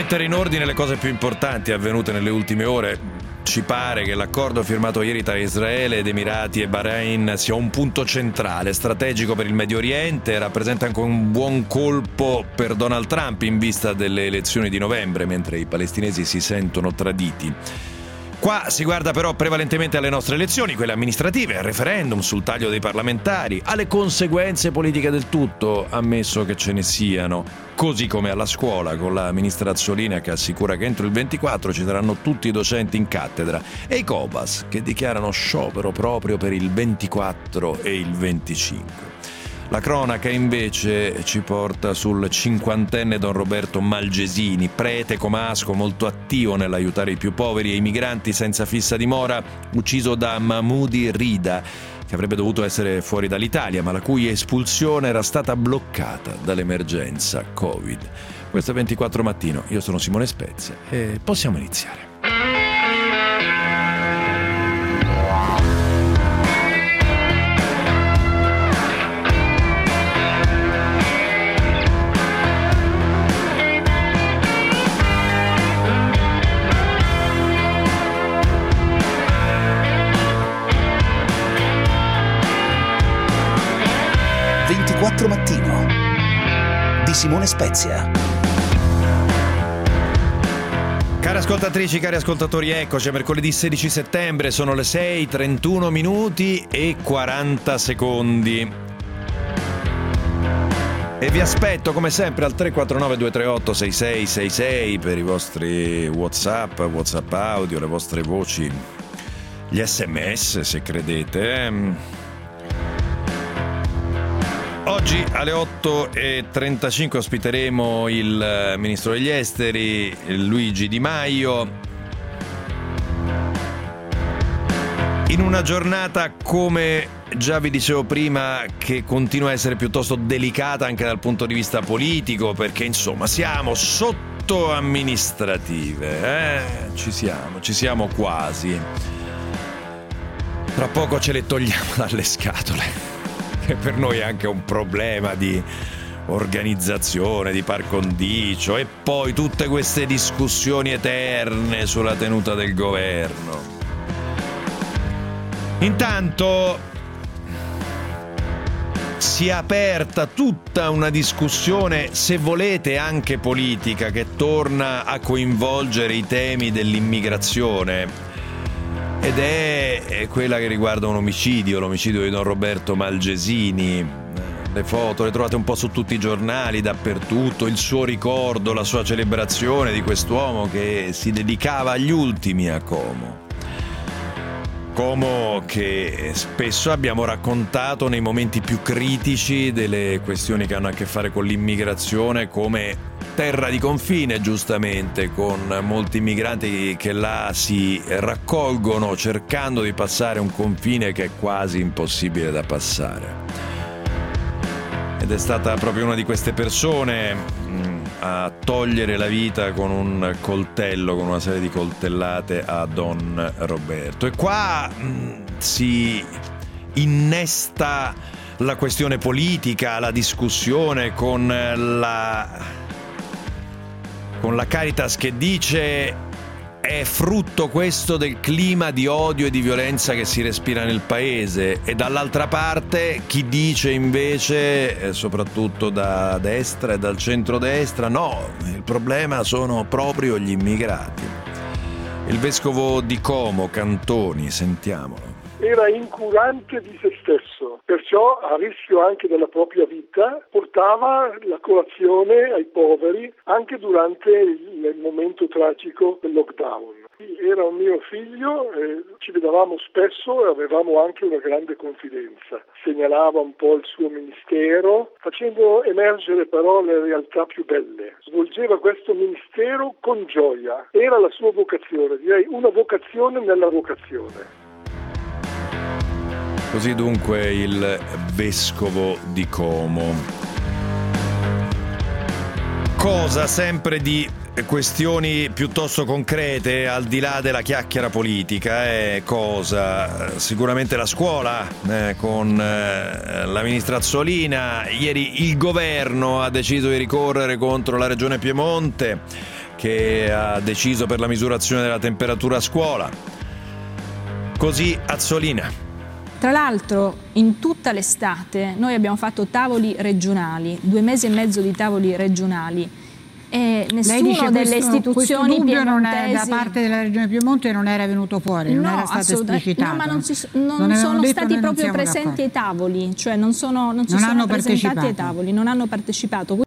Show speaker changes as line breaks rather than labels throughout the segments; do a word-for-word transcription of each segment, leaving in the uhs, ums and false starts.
mettere in ordine le cose più importanti avvenute nelle ultime ore. Ci pare che l'accordo firmato ieri tra Israele ed Emirati e Bahrain sia un punto centrale, strategico per il Medio Oriente e rappresenta anche un buon colpo per Donald Trump in vista delle elezioni di novembre, mentre i palestinesi si sentono traditi. Qua si guarda però prevalentemente alle nostre elezioni, quelle amministrative, al referendum sul taglio dei parlamentari, alle conseguenze politiche del tutto, ammesso che ce ne siano, così come alla scuola, con la ministra Azzolina che assicura che entro il ventiquattro ci saranno tutti i docenti in cattedra, e i Cobas che dichiarano sciopero proprio per il ventiquattro e il venticinque. La cronaca invece ci porta sul cinquantenne Don Roberto Malgesini, prete comasco molto attivo nell'aiutare i più poveri e i migranti senza fissa dimora, ucciso da Mahmoudi Rida, che avrebbe dovuto essere fuori dall'Italia, ma la cui espulsione era stata bloccata dall'emergenza Covid. Questo è ventiquattro Mattino, io sono Simone Spezia e possiamo iniziare.
ventiquattro Mattino di Simone Spezia.
Cari ascoltatrici, cari ascoltatori, eccoci, è mercoledì sedici settembre, sono le sei, trentuno minuti e quaranta secondi. E vi aspetto come sempre al tre quattro nove due tre otto sei sei sei sei per i vostri WhatsApp, WhatsApp audio, le vostre voci, gli sms se credete. Eh? Oggi alle otto e trentacinque ospiteremo il ministro degli esteri Luigi Di Maio in una giornata, come già vi dicevo prima, che continua a essere piuttosto delicata anche dal punto di vista politico, perché insomma siamo sotto amministrative, eh? ci siamo, ci siamo quasi. Tra poco ce le togliamo dalle scatole, che per noi è anche un problema di organizzazione, di par condicio, e poi tutte queste discussioni eterne sulla tenuta del governo. Intanto si è aperta tutta una discussione, se volete anche politica, che torna a coinvolgere i temi dell'immigrazione. Ed è quella che riguarda un omicidio, l'omicidio di Don Roberto Malgesini. Le foto le trovate un po' su tutti i giornali, dappertutto, il suo ricordo, la sua celebrazione di quest'uomo che si dedicava agli ultimi a Como. Como che spesso abbiamo raccontato nei momenti più critici delle questioni che hanno a che fare con l'immigrazione come terra di confine, giustamente, con molti migranti che là si raccolgono cercando di passare un confine che è quasi impossibile da passare. Ed è stata proprio una di queste persone mh, a togliere la vita con un coltello, con una serie di coltellate a Don Roberto. E qua mh, si innesta la questione politica, la discussione con la con la Caritas che dice: è frutto questo del clima di odio e di violenza che si respira nel paese, e dall'altra parte chi dice invece, eh, soprattutto da destra e dal centrodestra, no, il problema sono proprio gli immigrati. Il vescovo di Como, Cantoni, sentiamolo.
Era incurante di se stesso, perciò a rischio anche della propria vita portava la colazione ai poveri anche durante il momento tragico del lockdown. Era un mio figlio, eh, ci vedevamo spesso e avevamo anche una grande confidenza. Segnalava un po' il suo ministero, facendo emergere però le realtà più belle. Svolgeva questo ministero con gioia, era la sua vocazione, direi una vocazione nella vocazione.
Così dunque il vescovo di Como. Cosa sempre di questioni piuttosto concrete, al di là della chiacchiera politica, è cosa? Sicuramente la scuola, eh, con eh, la ministra Azzolina. Ieri il governo ha deciso di ricorrere contro la regione Piemonte, che ha deciso per la misurazione della temperatura a scuola. Così Azzolina.
Tra l'altro, in tutta l'estate noi abbiamo fatto tavoli regionali, due mesi e mezzo di tavoli regionali, e nessuno delle questo, istituzioni
questo dubbio
piemontesi...
non è, da parte della Regione Piemonte non era venuto fuori, non
no,
era stato esplicitato.
No, ma non, si, non, non sono stati proprio presenti ai tavoli, cioè non, sono, non si non sono presentati ai tavoli, non hanno partecipato.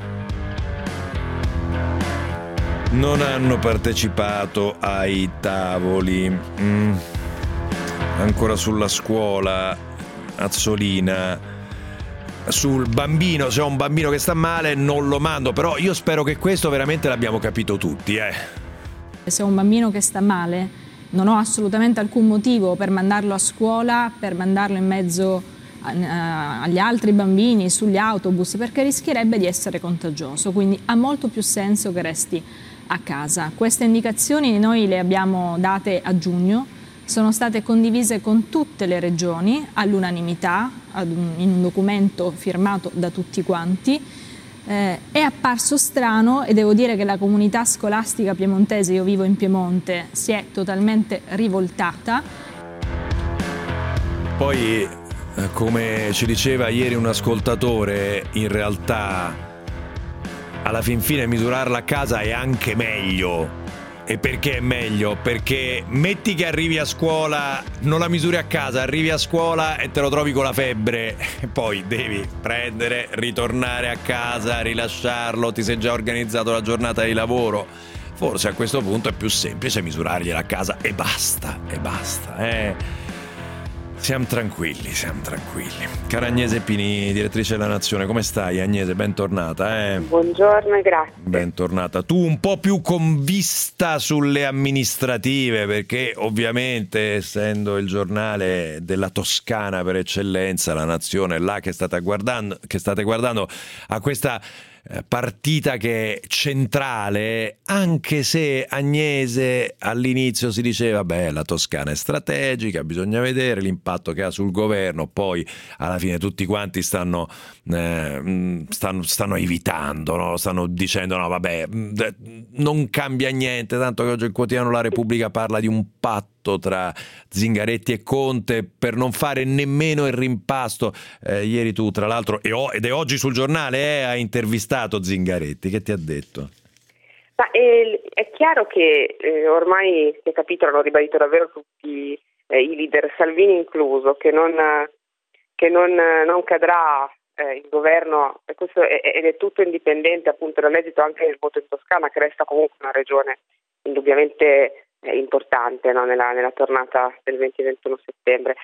Non hanno partecipato ai tavoli. Mm. Ancora sulla scuola, Azzolina. Sul bambino, se ho un bambino che sta male non lo mando, però io spero che questo veramente l'abbiamo capito tutti, eh.
Se ho un bambino che sta male non ho assolutamente alcun motivo per mandarlo a scuola, per mandarlo in mezzo a, agli altri bambini, sugli autobus, perché rischierebbe di essere contagioso, quindi ha molto più senso che resti a casa. Queste indicazioni noi le abbiamo date a giugno, sono state condivise con tutte le regioni all'unanimità in un documento firmato da tutti quanti. Eh, è apparso strano, e devo dire che la comunità scolastica piemontese, io vivo in Piemonte, si è totalmente rivoltata.
Poi, come ci diceva ieri un ascoltatore, in realtà alla fin fine misurarla a casa è anche meglio. E perché è meglio? Perché metti che arrivi a scuola, non la misuri a casa, arrivi a scuola e te lo trovi con la febbre e poi devi prendere, ritornare a casa, rilasciarlo, ti sei già organizzato la giornata di lavoro. Forse a questo punto è più semplice misurargliela a casa e basta, e basta, eh. Siamo tranquilli, siamo tranquilli. Cara Agnese Pini, direttrice della Nazione, come stai Agnese? Bentornata. Eh?
Buongiorno e grazie.
Bentornata. Tu un po' più convista sulle amministrative, perché ovviamente essendo il giornale della Toscana per eccellenza, La Nazione è là che state guardando, che state guardando a questa partita che è centrale, anche se Agnese all'inizio si diceva beh, la Toscana è strategica, bisogna vedere l'impatto che ha sul governo, poi alla fine tutti quanti stanno eh, stanno, stanno evitando, no? Stanno dicendo no vabbè, non cambia niente, tanto che oggi il quotidiano La Repubblica parla di un patto tra Zingaretti e Conte per non fare nemmeno il rimpasto. Eh, ieri tu tra l'altro, e ho, ed è oggi sul giornale, eh, hai intervistato Zingaretti, che ti ha detto?
Ma è, è chiaro che eh, ormai si è capito, hanno ribadito davvero tutti eh, i leader, Salvini incluso, che non, che non, non cadrà eh, il governo, e questo è, ed è tutto indipendente appunto dall'esito anche del voto in Toscana, che resta comunque una regione indubbiamente eh, importante, no? nella, nella tornata del venti ventuno settembre.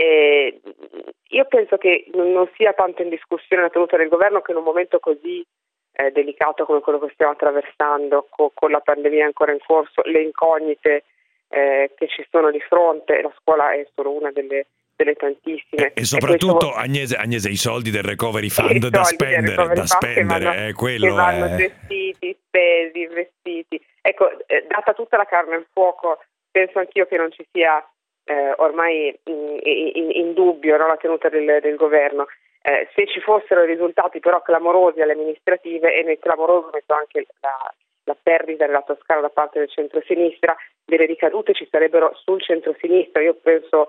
E io penso che non sia tanto in discussione la tenuta del governo, che in un momento così eh, delicato come quello che stiamo attraversando, co- con la pandemia ancora in corso, le incognite eh, che ci sono di fronte, la scuola è solo una delle, delle tantissime.
E, e soprattutto,
e questo,
Agnese, Agnese, i soldi del recovery fund da spendere, da spendere, vanno, eh, quello
che vanno
è...
gestiti, spesi, investiti. Ecco, eh, data tutta la carne al fuoco, penso anch'io che non ci sia Eh, ormai in, in, in dubbio, no, la tenuta del, del governo. Eh, se ci fossero risultati però clamorosi alle amministrative, e nel clamoroso metto anche la, la perdita della Toscana da parte del centrosinistra, delle ricadute ci sarebbero sul centrosinistra. Io penso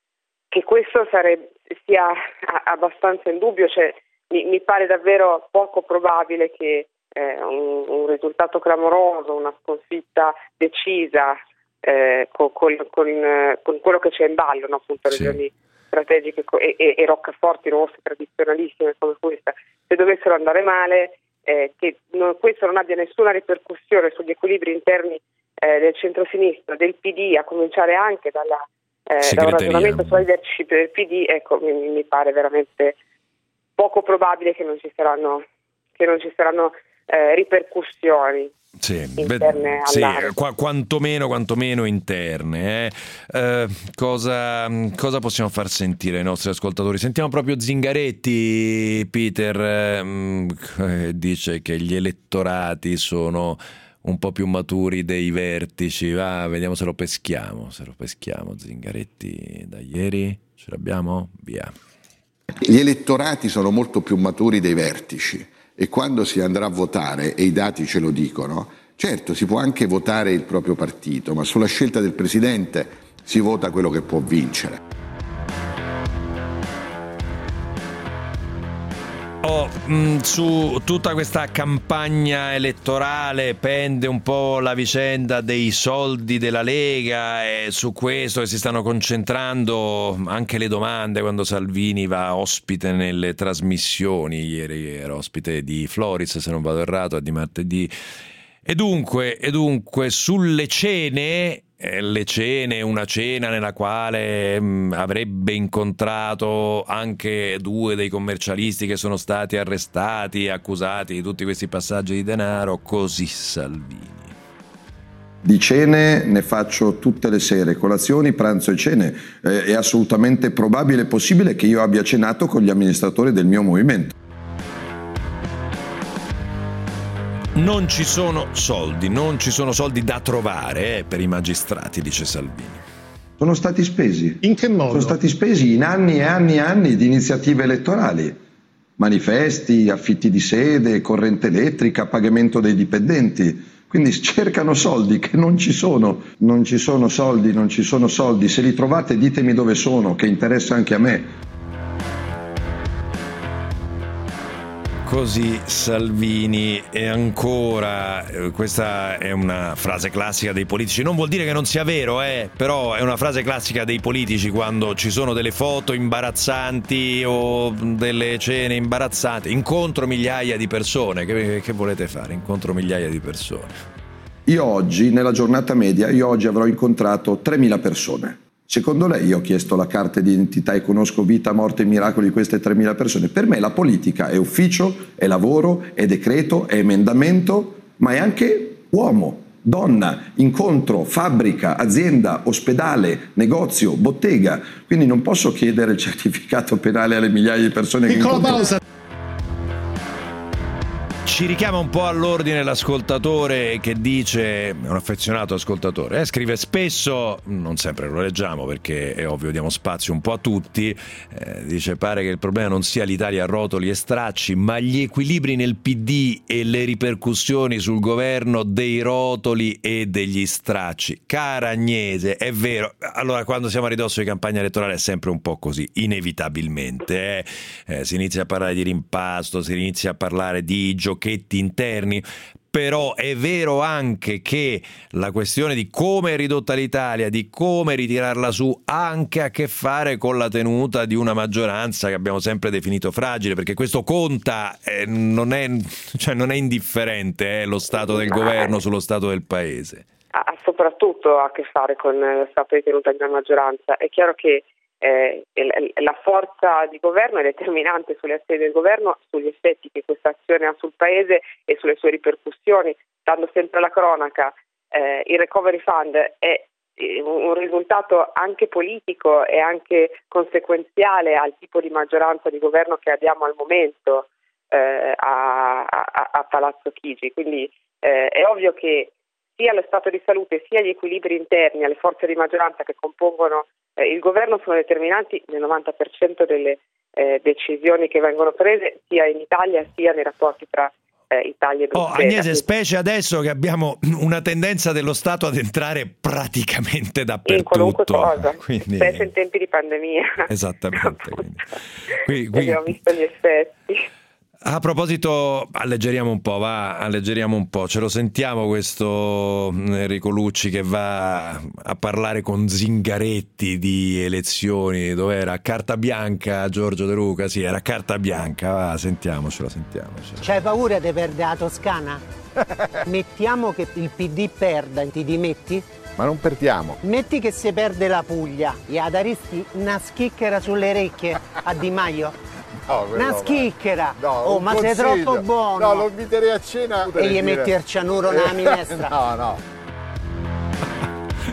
che questo sarebbe, sia a, abbastanza in dubbio, cioè, mi, mi pare davvero poco probabile che eh, un, un risultato clamoroso, una sconfitta decisa Eh, con, con, con, con quello che c'è in ballo, no? Appunto
sì.
regioni strategiche e, e, e roccaforti rosse tradizionalissime come questa, se dovessero andare male, eh, che non, questo non abbia nessuna ripercussione sugli equilibri interni eh, del centro-sinistra, del P D, a cominciare anche dalla, eh, da un ragionamento sulla leadership del P D, ecco, mi, mi pare veramente poco probabile che non ci saranno, che non ci saranno eh, ripercussioni.
Sì,
interne
sì,
all'area.
Qu- quantomeno, quantomeno interne. Eh. Eh, cosa, cosa possiamo far sentire ai nostri ascoltatori? Sentiamo proprio Zingaretti, Peter, eh, dice che gli elettorati sono un po' più maturi dei vertici. Va, vediamo se lo peschiamo, se lo peschiamo. Zingaretti da ieri, ce l'abbiamo? Via.
Gli elettorati sono molto più maturi dei vertici. E quando si andrà a votare, e i dati ce lo dicono, Certo, si può anche votare il proprio partito, ma sulla scelta del Presidente si vota quello che può vincere.
Oh, mh, su tutta questa campagna elettorale pende un po' la vicenda dei soldi della Lega, e su questo che si stanno concentrando anche le domande quando Salvini va ospite nelle trasmissioni. Ieri era ospite di Floris, se non vado errato, di martedì. E dunque, e dunque sulle cene... Le cene, una cena nella quale mh, avrebbe incontrato anche due dei commercialisti che sono stati arrestati, accusati di tutti questi passaggi di denaro, così Salvini.
Di cene ne faccio tutte le sere, colazioni, pranzo e cene. Eh, è assolutamente probabile e possibile che io abbia cenato con gli amministratori del mio movimento.
Non ci sono soldi, non ci sono soldi da trovare eh, per i magistrati, dice Salvini.
Sono stati spesi.
In che modo?
Sono stati spesi in anni e anni e anni di iniziative elettorali. Manifesti, affitti di sede, corrente elettrica, pagamento dei dipendenti. Quindi cercano soldi che non ci sono. Non ci sono soldi, non ci sono soldi. Se li trovate ditemi dove sono, che interessa anche a me.
Così Salvini. E ancora, questa è una frase classica dei politici, non vuol dire che non sia vero, eh, però è una frase classica dei politici quando ci sono delle foto imbarazzanti o delle cene imbarazzanti. Incontro migliaia di persone, che, che volete fare? Incontro migliaia di persone.
Io oggi, nella giornata media, io oggi avrò incontrato tremila persone. Secondo lei, io ho chiesto la carta di identità e conosco vita, morte e miracoli di queste tremila persone. Per me la politica è ufficio, è lavoro, è decreto, è emendamento, ma è anche uomo, donna, incontro, fabbrica, azienda, ospedale, negozio, bottega. Quindi non posso chiedere il certificato penale alle migliaia di persone che incontro.
Ci richiama un po' all'ordine l'ascoltatore che dice, è un affezionato ascoltatore, eh, scrive spesso, non sempre lo leggiamo perché è ovvio, diamo spazio un po' a tutti, eh, dice pare che il problema non sia l'Italia a rotoli e stracci, ma gli equilibri nel P D e le ripercussioni sul governo dei rotoli e degli stracci. Cara Agnese, è vero, allora quando siamo a ridosso di campagna elettorale è sempre un po' così, inevitabilmente, eh? Eh, si inizia a parlare di rimpasto, si inizia a parlare di giochetti interni, però è vero anche che la questione di come è ridotta l'Italia, di come ritirarla su, ha anche a che fare con la tenuta di una maggioranza che abbiamo sempre definito fragile, perché questo conta, eh, non è, cioè non è indifferente eh, lo stato del governo sullo stato del paese.
Ha soprattutto a che fare con lo stato di tenuta di una maggioranza. È chiaro che Eh, la forza di governo è determinante sulle azioni del governo, sugli effetti che questa azione ha sul paese e sulle sue ripercussioni. Dando sempre alla cronaca, eh, il Recovery Fund è un risultato anche politico e anche conseguenziale al tipo di maggioranza di governo che abbiamo al momento eh, a, a, a Palazzo Chigi. Quindi eh, è ovvio che sia lo stato di salute sia gli equilibri interni alle forze di maggioranza che compongono eh, il governo sono determinanti nel novanta per cento delle eh, decisioni che vengono prese sia in Italia sia nei rapporti tra eh, Italia e Bruxelles.
Oh, Agnese, specie adesso che abbiamo una tendenza dello Stato ad entrare praticamente dappertutto.
In qualunque cosa,
quindi...
specie in tempi di pandemia.
Esattamente. quindi. Qui, qui...
Abbiamo visto gli effetti.
A proposito, alleggeriamo un po', va, alleggeriamo un po', ce lo sentiamo questo Enrico Lucci che va a parlare con Zingaretti di elezioni, dove era carta bianca, Giorgio De Luca, sì, era carta bianca, va, sentiamocelo, sentiamocelo.
C'hai paura di perdere la Toscana? Mettiamo che il P D perda, ti dimetti?
Ma non perdiamo.
Metti che si perde la Puglia e ad Aristi una schicchera sulle orecchie a Di Maio?
No,
una
no,
schicchera,
no,
oh, ma
consiglio.
sei troppo buono.
No, lo inviterei a cena
e gli
dire...
metti il cianuro nella minestra.
No, no.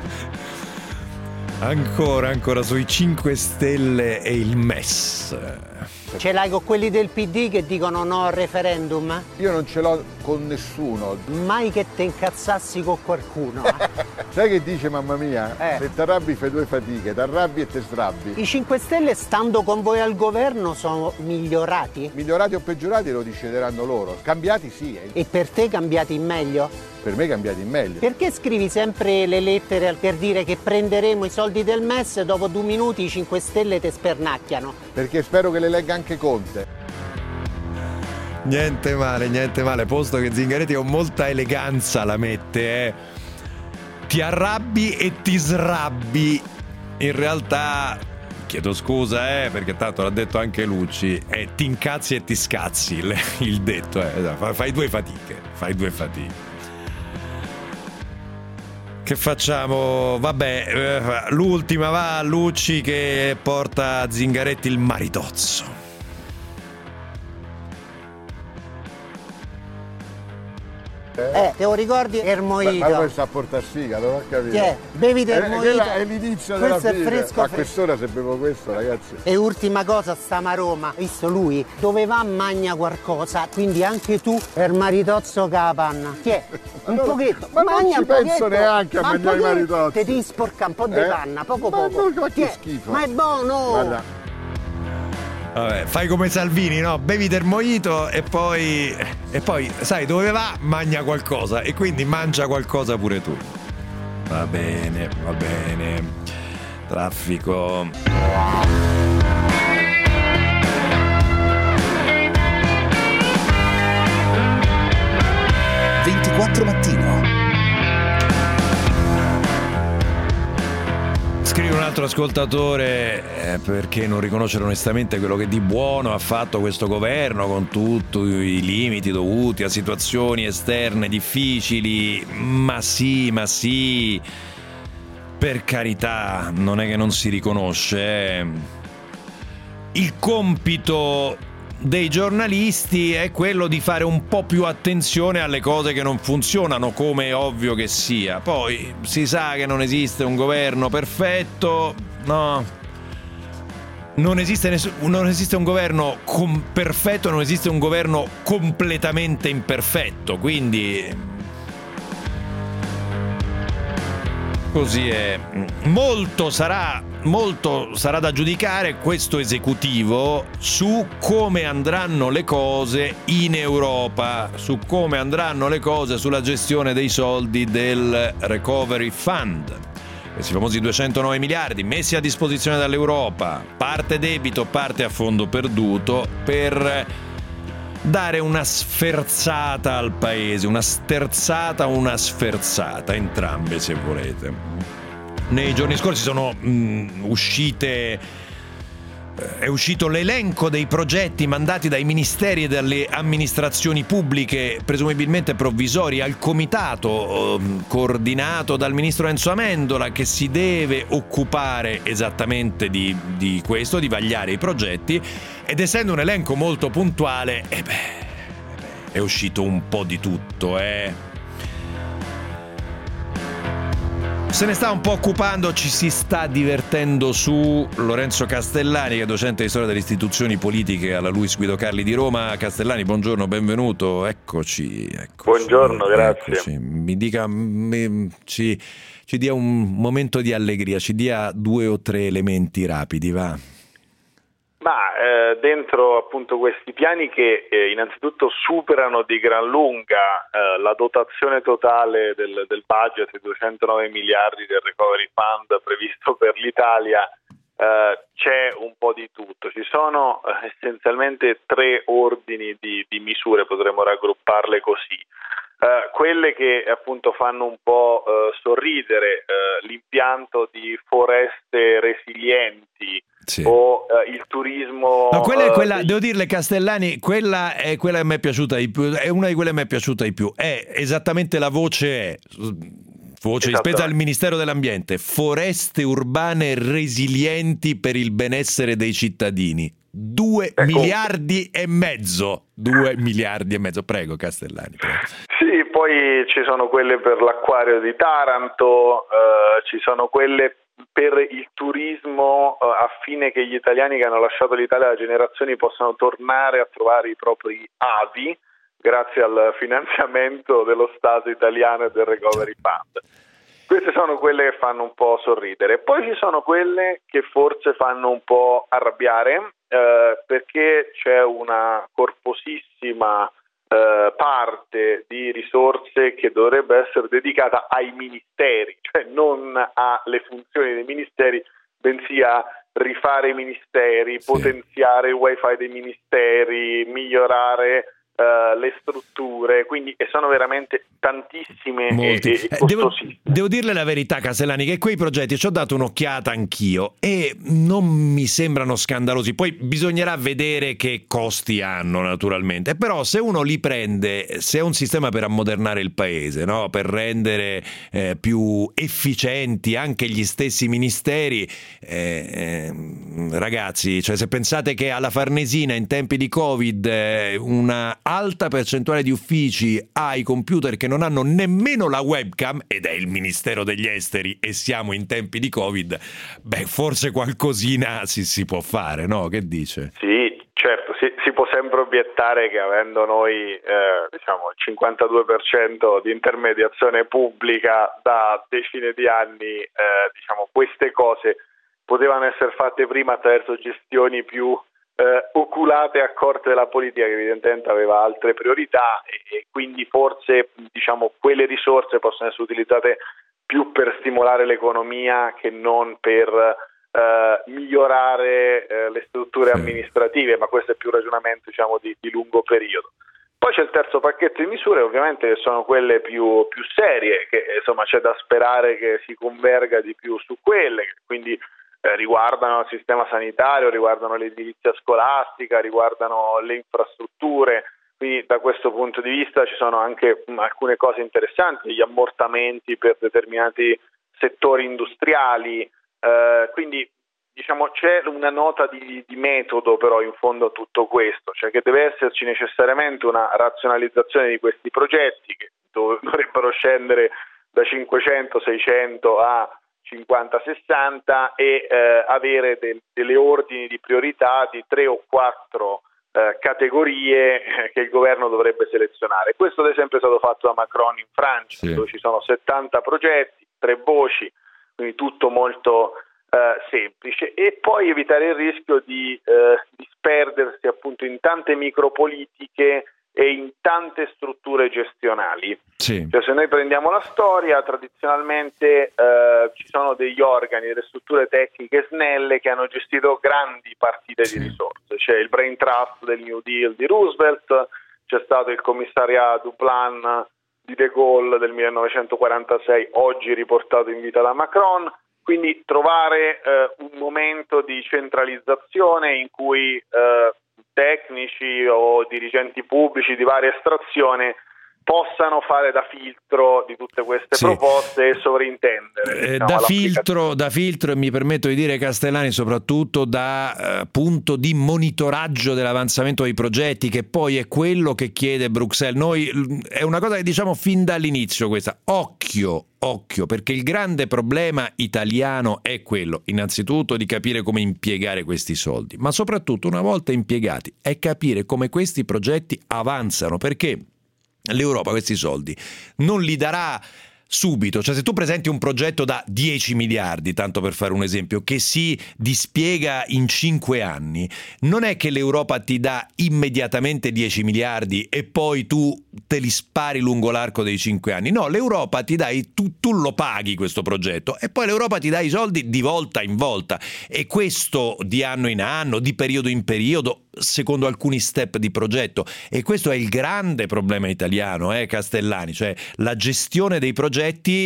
Ancora, ancora sui cinque Stelle e il M E S.
Ce l'hai con quelli del P D che dicono no al referendum?
Io non ce l'ho con nessuno.
Mai che te incazzassi con qualcuno.
Sai che dice mamma mia?
Eh.
Se t'arrabbi fai due fatiche, t'arrabbi e te srabbi.
I cinque Stelle stando con voi al governo sono migliorati?
Migliorati o peggiorati lo decideranno loro. Cambiati sì. Eh.
E per te cambiati in meglio?
Per me cambiati in meglio.
Perché scrivi sempre le lettere per dire che prenderemo i soldi del M E S e dopo due minuti i cinque Stelle te spernacchiano?
Perché spero che le legga anche Conte.
Niente male, niente male, posto che Zingaretti con molta eleganza la mette, eh. Ti arrabbi e ti srabbi. In realtà, chiedo scusa, eh, perché tanto l'ha detto anche Lucci, eh, ti incazzi e ti scazzi, il, il detto, eh. Fai due fatiche, fai due fatiche. Che facciamo? Vabbè, l'ultima va a Lucci che porta a Zingaretti il maritozzo.
Eh, te lo ricordi? Ermoito.
Ma poi sta a portare sfiga, non ho capito.
Che è? Bevi del
Eh,
mojito.
quella è l'inizio della
Questo è
figa.
fresco,
A
fresco.
quest'ora se bevo questo, ragazzi.
E ultima cosa, stiamo a Roma. Visto lui, dove va mangia qualcosa, quindi anche tu per maritozzo capanna. Chi è? Un
Allora,
pochetto.
ma non
Mangia
ci
un
penso
pochetto.
neanche a
Ma un
mangiare i
pochetto.
maritozzi.
Te devi sporcare un po' di
Eh?
panna, poco
Ma
poco.
non- ma
Chi è?
che schifo.
Ma è buono.
Guarda.
Vabbè, fai come Salvini, no? Bevi del mojito e poi e poi sai dove va? Mangia qualcosa e quindi mangia qualcosa pure tu. Va bene, va bene. Traffico.
ventiquattro Mattino.
Scrive un altro ascoltatore, eh, perché non riconoscere onestamente quello che di buono ha fatto questo governo con tutti i limiti dovuti a situazioni esterne difficili. Ma sì, ma sì, per carità, non è che non si riconosce. Eh. Il compito dei giornalisti è quello di fare un po' più attenzione alle cose che non funzionano, come è ovvio che sia. Poi si sa che non esiste un governo perfetto, no, non esiste, ness- non esiste un governo com- perfetto, non esiste un governo completamente imperfetto, quindi così è. Molto sarà molto sarà da giudicare questo esecutivo su come andranno le cose in Europa, su come andranno le cose sulla gestione dei soldi del Recovery Fund. Questi famosi duecentonove miliardi messi a disposizione dall'Europa, parte debito, parte a fondo perduto, per dare una sferzata al paese, una sterzata o una sferzata, entrambe se volete. Nei giorni scorsi sono mh, uscite è uscito l'elenco dei progetti mandati dai ministeri e dalle amministrazioni pubbliche, presumibilmente provvisori, al comitato eh, coordinato dal ministro Enzo Amendola, che si deve occupare esattamente di, di questo, di vagliare i progetti, ed essendo un elenco molto puntuale, eh beh, è uscito un po' di tutto, eh. Se ne sta un po' occupando, ci si sta divertendo su Lorenzo Castellani, che è docente di storia delle istituzioni politiche alla Luis Guido Carli di Roma. Castellani, buongiorno, benvenuto, eccoci. eccoci
buongiorno, grazie.
Eccoci. Mi dica, mi, ci, ci dia un momento di allegria, ci dia due o tre elementi rapidi, va?
Ma eh, dentro appunto questi piani che eh, innanzitutto superano di gran lunga eh, la dotazione totale del, del budget, i duecentonove miliardi del Recovery Fund previsto per l'Italia, eh, c'è un po' di tutto. Ci sono eh, essenzialmente tre ordini di, di misure, potremmo raggrupparle così. Uh, quelle che appunto fanno un po' uh, sorridere, uh, l'impianto di foreste resilienti, sì, o uh, il turismo.
No, quella è quella,
uh,
devo dirle Castellani, quella è quella che mi è piaciuta di più, è una di quelle che mi è piaciuta di più. È esattamente la voce, voce di spesa del Ministero dell'Ambiente: foreste urbane resilienti per il benessere dei cittadini. Due ecco. miliardi e mezzo, due miliardi e mezzo. Prego Castellani, prego.
Sì, poi ci sono quelle per l'acquario di Taranto, eh, ci sono quelle per il turismo, uh, a fine che gli italiani che hanno lasciato l'Italia da generazioni possano tornare a trovare i propri avi grazie al finanziamento dello Stato italiano e del Recovery Fund. Queste sono quelle che fanno un po' sorridere. Poi ci sono quelle che forse fanno un po' arrabbiare, eh, perché c'è una corposissima eh, parte di risorse che dovrebbe essere dedicata ai ministeri, cioè non alle funzioni dei ministeri, bensì a rifare i ministeri, sì. potenziare il wifi dei ministeri, migliorare Uh, le strutture, quindi e sono veramente tantissime
Molti.
e, e
devo, devo dirle la verità, Castellani, che quei progetti ci ho dato un'occhiata anch'io e non mi sembrano scandalosi. Poi bisognerà vedere che costi hanno, naturalmente, però se uno li prende, se è un sistema per ammodernare il paese, no? Per rendere eh, più efficienti anche gli stessi ministeri, eh, eh, ragazzi, cioè se pensate che alla Farnesina in tempi di Covid eh, una alta percentuale di uffici ha i computer che non hanno nemmeno la webcam, ed è il Ministero degli Esteri e siamo in tempi di Covid, beh, forse qualcosina si, si può fare, no? Che dice?
Sì, certo, si, si può sempre obiettare che avendo noi eh, diciamo il cinquantadue per cento di intermediazione pubblica da decine di anni, eh, diciamo queste cose potevano essere fatte prima attraverso gestioni più Eh, oculate e accorte della politica, che evidentemente aveva altre priorità, e, e quindi forse diciamo quelle risorse possono essere utilizzate più per stimolare l'economia che non per eh, migliorare eh, le strutture amministrative, ma questo è più ragionamento diciamo di, di lungo periodo. Poi c'è il terzo pacchetto di misure, ovviamente, che sono quelle più, più serie, che insomma c'è da sperare che si converga di più su quelle, quindi Eh, riguardano il sistema sanitario, riguardano l'edilizia scolastica, riguardano le infrastrutture, quindi da questo punto di vista ci sono anche mh, alcune cose interessanti, gli ammortamenti per determinati settori industriali, eh, quindi diciamo c'è una nota di, di metodo però in fondo a tutto questo, cioè che deve esserci necessariamente una razionalizzazione di questi progetti che dov- dovrebbero scendere da cinquecento seicento a cinquanta sessanta e eh, avere de- delle ordini di priorità di tre o quattro eh, categorie eh, che il governo dovrebbe selezionare. Questo ad esempio è stato fatto da Macron in Francia, sì. dove ci sono settanta progetti, tre voci, quindi tutto molto eh, semplice, e poi evitare il rischio di eh, disperdersi appunto in tante micropolitiche e in tante strutture gestionali. Sì. Cioè, se noi prendiamo la storia, tradizionalmente eh, ci sono degli organi, delle strutture tecniche snelle che hanno gestito grandi partite sì. di risorse. C'è il Brain Trust del New Deal di Roosevelt, c'è stato il commissariato du Plan di De Gaulle del millenovecentoquarantasei, oggi riportato in vita da Macron. Quindi trovare eh, un momento di centralizzazione in cui eh, tecnici o dirigenti pubblici di varia estrazione possano fare da filtro di tutte queste sì. proposte e sovrintendere.
Eh, diciamo, da, filtro, da filtro, e mi permetto di dire, Castellani, soprattutto da eh, punto di monitoraggio dell'avanzamento dei progetti, che poi è quello che chiede Bruxelles. Noi è una cosa che diciamo fin dall'inizio questa, occhio, occhio, perché il grande problema italiano è quello, innanzitutto, di capire come impiegare questi soldi, ma soprattutto, una volta impiegati, è capire come questi progetti avanzano, perché l'Europa questi soldi non li darà subito. Cioè, se tu presenti un progetto da dieci miliardi, tanto per fare un esempio, che si dispiega in cinque anni, non è che l'Europa ti dà immediatamente dieci miliardi e poi tu te li spari lungo l'arco dei cinque anni. No, l'Europa ti dai, tu, tu lo paghi questo progetto e poi l'Europa ti dà i soldi di volta in volta, e questo di anno in anno, di periodo in periodo, secondo alcuni step di progetto. E questo è il grande problema italiano, eh, Castellani, cioè la gestione dei progetti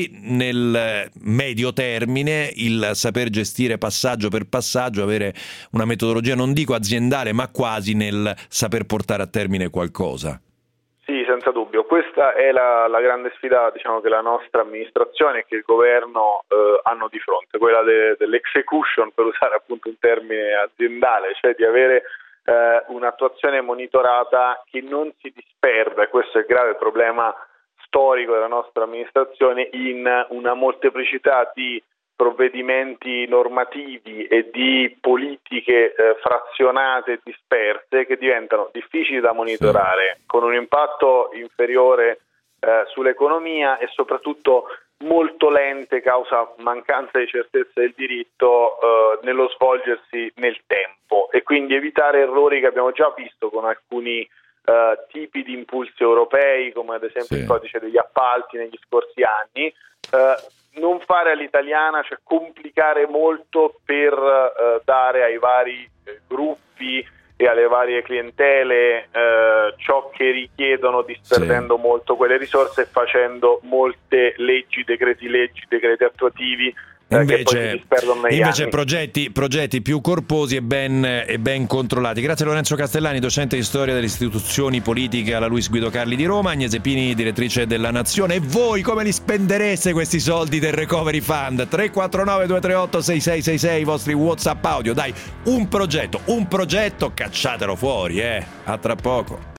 nel medio termine, il saper gestire passaggio per passaggio, avere una metodologia non dico aziendale ma quasi nel saper portare a termine qualcosa.
Sì, senza dubbio, questa è la, la grande sfida, diciamo, che la nostra amministrazione e che il governo eh, hanno di fronte, quella de, dell'execution, per usare appunto un termine aziendale, cioè di avere eh, un'attuazione monitorata che non si disperda, e questo è il grave problema storico della nostra amministrazione, in una molteplicità di provvedimenti normativi e di politiche eh, frazionate e disperse che diventano difficili da monitorare, sì. con un impatto inferiore eh, sull'economia e soprattutto molto lente causa mancanza di certezza del diritto eh, nello svolgersi nel tempo, e quindi evitare errori che abbiamo già visto con alcuni eh, tipi di impulsi europei, come ad esempio sì. il codice degli appalti negli scorsi anni. Eh, non fare all'italiana, cioè complicare molto per eh, dare ai vari eh, gruppi e alle varie clientele eh, ciò che richiedono, disperdendo sì. molto quelle risorse e facendo molte leggi, decreti leggi, decreti attuativi eh,
invece,
che poi si disperdono negli
invece
anni.
progetti, progetti più corposi e ben, e ben controllati. Grazie a Lorenzo Castellani, docente di storia delle istituzioni politiche alla Luis Guido Carli di Roma, Agnese Pini, direttrice della Nazione. E voi come li spendereste questi soldi del Recovery Fund? tre quattro nove due tre otto sei sei sei sei, i vostri WhatsApp audio. Dai, un progetto, un progetto, cacciatelo fuori, eh. A tra poco.